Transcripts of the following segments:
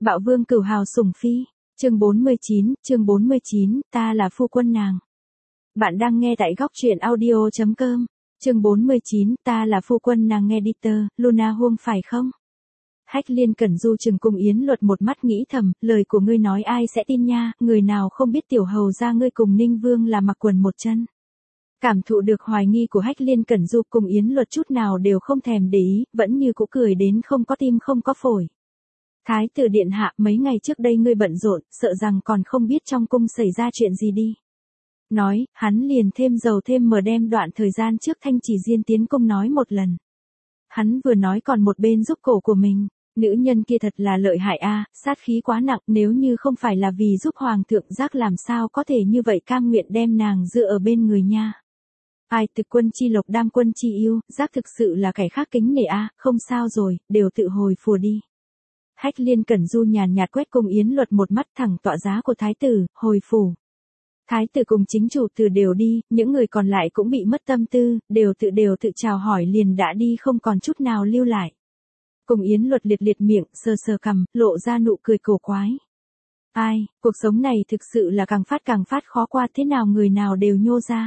Bạo vương cửu hào sủng phi, chương 49, ta là phu quân nàng. Bạn đang nghe tại góc truyện audio.com, chương 49, ta là phu quân nàng nghe editor, Luna Huông phải không? Hách Liên Cẩn Du chừng Cung Yến Luật một mắt nghĩ thầm, lời của ngươi nói ai sẽ tin nha, người nào không biết tiểu hầu ra ngươi cùng Ninh Vương là mặc quần một chân. Cảm thụ được hoài nghi của Hách Liên Cẩn Du, Cung Yến Luật chút nào đều không thèm để ý, vẫn như cũ cười đến không có tim không có phổi. Thái tử điện hạ, mấy ngày trước đây ngươi bận rộn, sợ rằng còn không biết trong cung xảy ra chuyện gì đi. Nói, hắn liền thêm dầu thêm mỡ đem đoạn thời gian trước Thanh Chỉ Diên tiến cung nói một lần. Hắn vừa nói còn một bên giúp cổ của mình, nữ nhân kia thật là lợi hại a, sát khí quá nặng, nếu như không phải là vì giúp hoàng thượng giác làm sao có thể như vậy cam nguyện đem nàng dựa ở bên người nha. Ai thực quân chi lộc đam quân chi yêu, giác thực sự là kẻ khác kính nể a, không sao rồi, đều tự hồi phùa đi. Hách Liên Cẩn Du nhàn nhạt quét Cung Yến Luật một mắt thẳng tọa giá của thái tử, hồi phủ. Thái tử cùng chính chủ từ đều đi, những người còn lại cũng bị mất tâm tư, đều tự chào hỏi liền đã đi không còn chút nào lưu lại. Cung Yến Luật liệt miệng, sờ sờ cằm, lộ ra nụ cười cổ quái. Ai, cuộc sống này thực sự là càng phát khó qua, thế nào người nào đều nhô ra.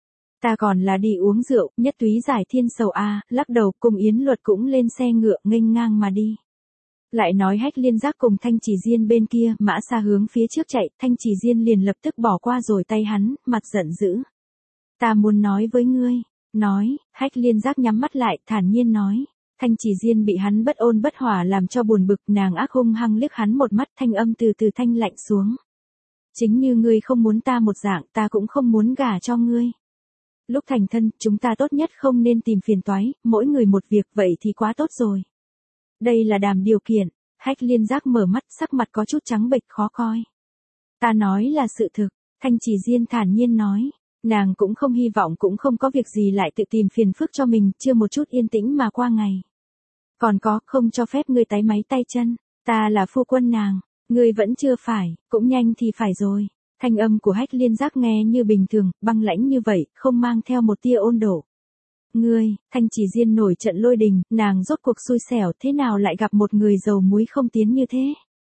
Ta còn là đi uống rượu, nhất túy giải thiên sầu a, lắc đầu. Cung Yến Luật cũng lên xe ngựa nghênh ngang mà đi. Lại nói Hách Liên Giác cùng Thanh Chỉ Diên bên kia, mã xa hướng phía trước chạy, Thanh Chỉ Diên liền lập tức bỏ qua rồi tay hắn, mặt giận dữ. Ta muốn nói với ngươi, nói, Hách Liên Giác nhắm mắt lại, thản nhiên nói. Thanh Chỉ Diên bị hắn bất ôn bất hỏa làm cho buồn bực, nàng ác hung hăng liếc hắn một mắt, thanh âm từ từ thanh lạnh xuống. Chính như ngươi không muốn ta một dạng, ta cũng không muốn gả cho ngươi. Lúc thành thân, chúng ta tốt nhất không nên tìm phiền toái, mỗi người một việc, vậy thì quá tốt rồi. Đây là đàm điều kiện. Hách Liên Giác mở mắt, sắc mặt có chút trắng bệch khó coi. Ta nói là sự thực, Thanh Chỉ Diên thản nhiên nói. Nàng cũng không hy vọng cũng không có việc gì lại tự tìm phiền phức cho mình, chưa một chút yên tĩnh mà qua ngày. Còn có, không cho phép ngươi tái máy tay chân, ta là phu quân nàng, ngươi vẫn chưa phải, cũng nhanh thì phải rồi. Thanh âm của Hách Liên Giác nghe như bình thường, băng lãnh như vậy, không mang theo một tia ôn đổ. Ngươi, Thanh Chỉ Diên nổi trận lôi đình, nàng rốt cuộc xui xẻo thế nào lại gặp một người dầu muối không tiến như thế.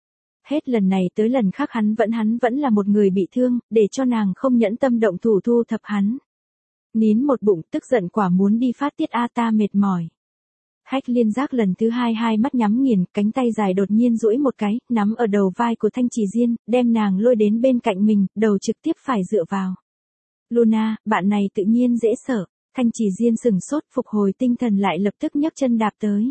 Hết lần này tới lần khác hắn vẫn là một người bị thương, để cho nàng không nhẫn tâm động thủ thu thập hắn. Nín một bụng tức giận quả muốn đi phát tiết a, ta mệt mỏi. Hách Liên Giác lần thứ hai mắt nhắm nghiền, cánh tay dài đột nhiên duỗi một cái, nắm ở đầu vai của Thanh Chỉ Diên, đem nàng lôi đến bên cạnh mình, đầu trực tiếp phải dựa vào. Luna, bạn này tự nhiên dễ sợ. Thanh Chỉ Diên sừng sốt, phục hồi tinh thần lại lập tức nhấc chân đạp tới.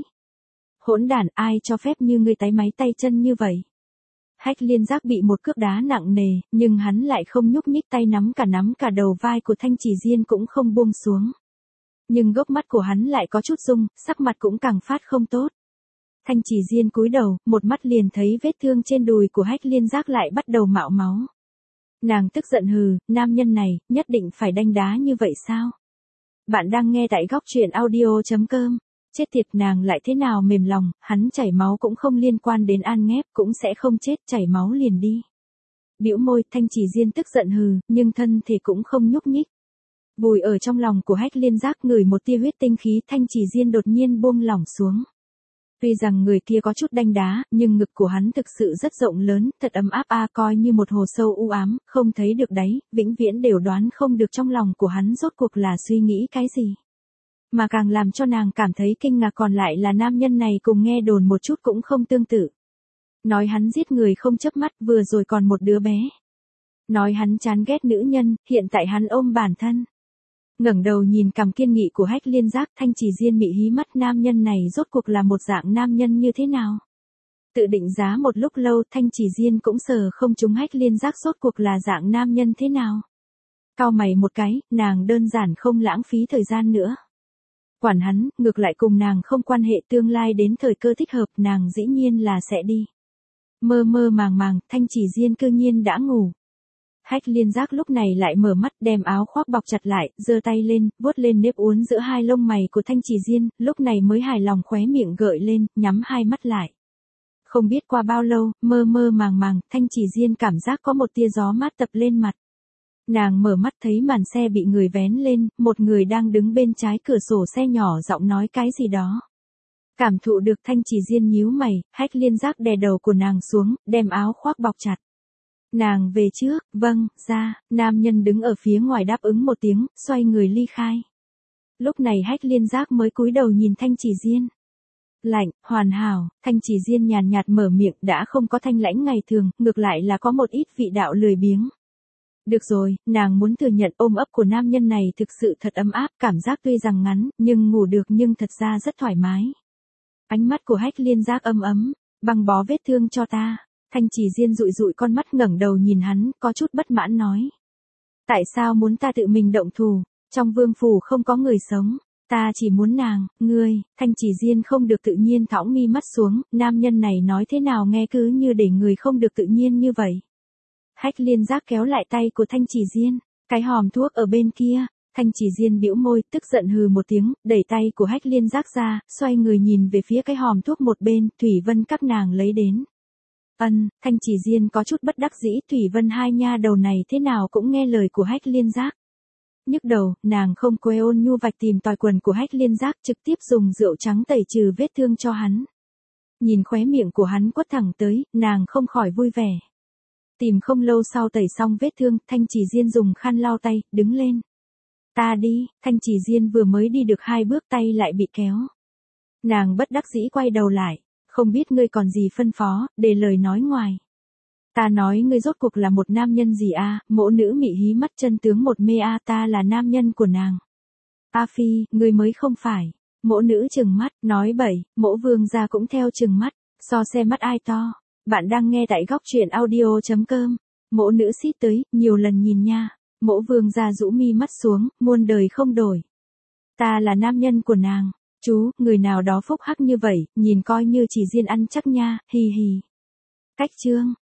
Hỗn đản, ai cho phép như ngươi tái máy tay chân như vậy. Hách Liên Giác bị một cước đá nặng nề, nhưng hắn lại không nhúc nhích, tay nắm cả đầu vai của Thanh Chỉ Diên cũng không buông xuống. Nhưng gốc mắt của hắn lại có chút rung, sắc mặt cũng càng phát không tốt. Thanh Chỉ Diên cúi đầu, một mắt liền thấy vết thương trên đùi của Hách Liên Giác lại bắt đầu mạo máu. Nàng tức giận hừ, nam nhân này, nhất định phải đanh đá như vậy sao? Bạn đang nghe tại góc truyện audio.com. Chết tiệt, nàng lại thế nào mềm lòng, hắn chảy máu cũng không liên quan đến An Nghép, cũng sẽ không chết, chảy máu liền đi. Bĩu môi, Thanh Chỉ Diên tức giận hừ, nhưng thân thể cũng không nhúc nhích. Vùi ở trong lòng của Hách Liên Giác ngửi một tia huyết tinh khí, Thanh Chỉ Diên đột nhiên buông lỏng xuống. Tuy rằng người kia có chút đanh đá, nhưng ngực của hắn thực sự rất rộng lớn, thật ấm áp a, coi như một hồ sâu u ám, không thấy được đáy, vĩnh viễn đều đoán không được trong lòng của hắn rốt cuộc là suy nghĩ cái gì. Mà càng làm cho nàng cảm thấy kinh ngạc còn lại là nam nhân này cùng nghe đồn một chút cũng không tương tự. Nói hắn giết người không chớp mắt, vừa rồi còn một đứa bé. Nói hắn chán ghét nữ nhân, hiện tại hắn ôm bản thân. Ngẩng đầu nhìn cằm kiên nghị của Hách Liên Giác, Thanh Chỉ Diên mị hí mắt, nam nhân này rốt cuộc là một dạng nam nhân như thế nào? Tự định giá một lúc lâu, Thanh Chỉ Diên cũng sờ không trúng Hách Liên Giác rốt cuộc là dạng nam nhân thế nào? Cau mày một cái, nàng đơn giản không lãng phí thời gian nữa. Quản hắn, ngược lại cùng nàng không quan hệ, tương lai đến thời cơ thích hợp, nàng dĩ nhiên là sẽ đi. Mơ màng, Thanh Chỉ Diên cư nhiên đã ngủ. Hách Liên Giác lúc này lại mở mắt, đem áo khoác bọc chặt lại, giơ tay lên, vuốt lên nếp uốn giữa hai lông mày của Thanh Chỉ Diên, lúc này mới hài lòng khóe miệng gợi lên, nhắm hai mắt lại. Không biết qua bao lâu, mơ màng, Thanh Chỉ Diên cảm giác có một tia gió mát tập lên mặt. Nàng mở mắt thấy màn xe bị người vén lên, một người đang đứng bên trái cửa sổ xe nhỏ giọng nói cái gì đó. Cảm thụ được Thanh Chỉ Diên nhíu mày, Hách Liên Giác đè đầu của nàng xuống, đem áo khoác bọc chặt. Nàng về trước, vâng, ra, nam nhân đứng ở phía ngoài đáp ứng một tiếng, xoay người ly khai. Lúc này Hách Liên Giác mới cúi đầu nhìn Thanh Chỉ Diên. Lạnh, hoàn hảo, Thanh Chỉ Diên nhàn nhạt mở miệng, đã không có thanh lãnh ngày thường, ngược lại là có một ít vị đạo lười biếng. Được rồi, nàng muốn thừa nhận ôm ấp của nam nhân này thực sự thật ấm áp, cảm giác tuy rằng ngắn, nhưng ngủ được nhưng thật ra rất thoải mái. Ánh mắt của Hách Liên Giác ấm ấm, băng bó vết thương cho ta. Thanh Chỉ Diên dụi dụi con mắt ngẩng đầu nhìn hắn, có chút bất mãn nói. Tại sao muốn ta tự mình động thủ, trong vương phủ không có người sống, ta chỉ muốn nàng, ngươi, Thanh Chỉ Diên không được tự nhiên thõng mi mắt xuống, nam nhân này nói thế nào nghe cứ như để người không được tự nhiên như vậy. Hách Liên Giác kéo lại tay của Thanh Chỉ Diên, cái hòm thuốc ở bên kia. Thanh Chỉ Diên bĩu môi, tức giận hừ một tiếng, đẩy tay của Hách Liên Giác ra, xoay người nhìn về phía cái hòm thuốc một bên, Thủy Vân các nàng lấy đến. Thanh Chỉ Diên có chút bất đắc dĩ, Thủy Vân hai nha đầu này thế nào cũng nghe lời của Hách Liên Giác. Nhức đầu, nàng không quê ôn nhu vạch tìm tòi quần của Hách Liên Giác, trực tiếp dùng rượu trắng tẩy trừ vết thương cho hắn. Nhìn khóe miệng của hắn quất thẳng tới, nàng không khỏi vui vẻ. Tìm không lâu sau tẩy xong vết thương, Thanh Chỉ Diên dùng khăn lau tay, đứng lên. Ta đi, Thanh Chỉ Diên vừa mới đi được 2 bước tay lại bị kéo. Nàng bất đắc dĩ quay đầu lại, không biết ngươi còn gì phân phó, để lời nói ngoài. Ta nói ngươi rốt cuộc là một nam nhân gì a? Mỗ nữ mị hí mắt chân tướng một mê a, ta là nam nhân của nàng. A Phi, ngươi mới không phải. Mỗ nữ trừng mắt, nói bậy, mỗ vương gia cũng theo trừng mắt, so xe mắt ai to. Bạn đang nghe tại góc truyện audio.com. Mỗ nữ xít tới, nhiều lần nhìn nha. Mỗ vương gia rũ mi mắt xuống, muôn đời không đổi. Ta là nam nhân của nàng. Chú, người nào đó phúc hắc như vậy, nhìn coi như chỉ Diên ăn chắc nha, hì hì. Cách chương.